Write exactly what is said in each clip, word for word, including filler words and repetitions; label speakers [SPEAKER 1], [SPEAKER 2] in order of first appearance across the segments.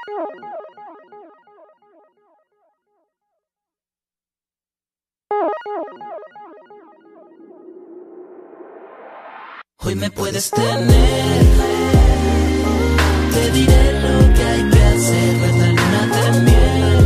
[SPEAKER 1] Hoy me puedes tener, te diré lo que hay que hacer, no es la luna de miel,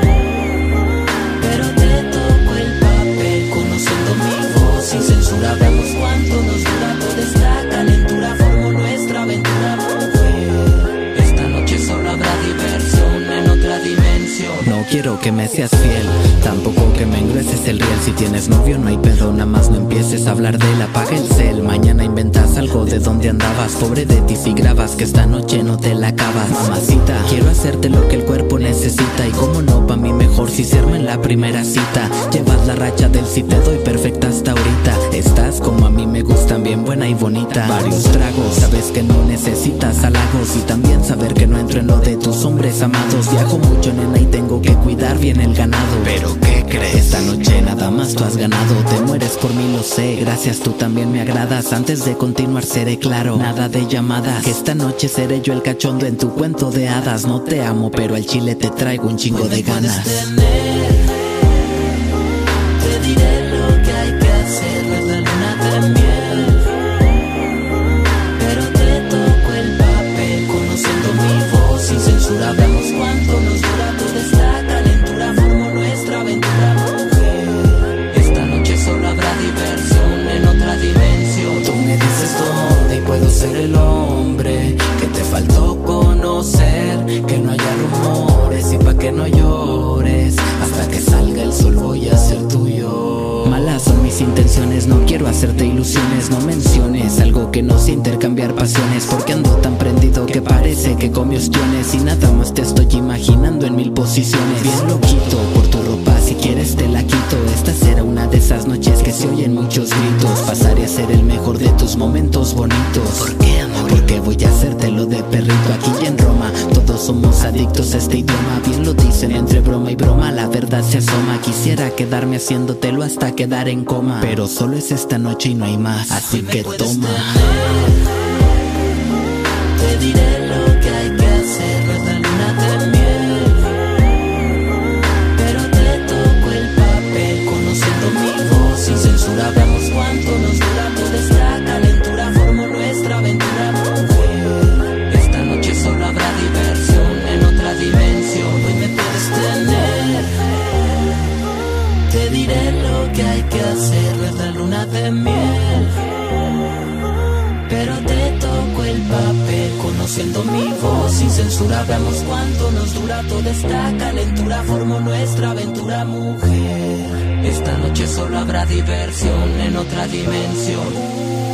[SPEAKER 1] pero te toco el papel, conociendo mi voz sin censura, veamos cuánto nos dura toda esta calentura, formo nuestra aventura, mujer. Esta noche solo habrá diversión en otra dimensión.
[SPEAKER 2] No quiero que me seas fiel, tampoco que me engrueses el riel. Si tienes novio no hay pedo, nada más no empieces a hablar de él. Apaga el cel, mañana inventas algo de donde andabas. Pobre de ti si grabas que esta noche no te la acabas. Mamacita, quiero hacerte lo que el cuerpo necesita. Y como no, pa' mí mejor si se arma en la primera cita. Llevas la racha del si te doy perfecta hasta ahorita. Estás como a mí me gustan, bien buena y bonita. Varios tragos, sabes que no necesitas halagos. Y también saber que no entro en lo de tus hombres amados. Viajo mucho, nena, y tengo que cuidar bien el ganado. Pero ¿qué crees? Esta noche nada más tú has ganado. Te mueres por mí, lo sé, gracias, tú también me agradas. Antes de continuar seré claro, nada de llamadas, que esta noche seré yo el cachondo en tu cuento de hadas. No te amo, pero al chile te traigo un chingo de ganas.
[SPEAKER 1] Te diré lo que hay que hacer, no es la luna de miel, pero te toco el papel, conociendo mi voz sin censura, veamos cuánto nos dura toda esta calentura, formo nuestra aventura, mujer. Esta noche solo habrá diversión en otra dimensión.
[SPEAKER 2] Tú me dices dónde y puedo ser el hombre que te faltó conocer, que no haya rumores y pa' que no llores, hasta que salga el sol voy a ser tuyo. Malas son mis intenciones, no quiero hacerte ilusiones. No menciones algo que no sé intercambiar pasiones, porque ando tan prendido que parece que comí ostiones. Y nada más te estoy imaginando en mil posiciones. Bien loquito por tu ropa, si quieres te la quito. Esta será una de esas noches que se oyen muchos gritos. Pasaré a ser el mejor de tus momentos bonitos. ¿Por qué, amor? Porque voy a hacértelo de perrito aquí y en Roma. Todos somos adictos a este idioma. Bien lo dicen, entre broma y broma la verdad se asoma. Quisiera quedarme haciéndotelo hasta quedar en coma, pero solo es esta noche y no hay más, así que toma.
[SPEAKER 1] Te diré lo que hay que hacer, no es la luna de miel, pero te toco el papel, conociendo mi voz sin censura, veamos cuánto nos dura toda esta calentura, formo nuestra aventura, mujer. Esta noche solo habrá diversión en otra dimensión. Hoy me puedes tener, te diré lo que hay que hacer, no es la luna de miel, pero te toco el papel, conociendo mi voz sin censura, veamos cuánto nos dura toda esta calentura, formo nuestra aventura, mujer. Esta noche solo habrá diversión en otra dimensión.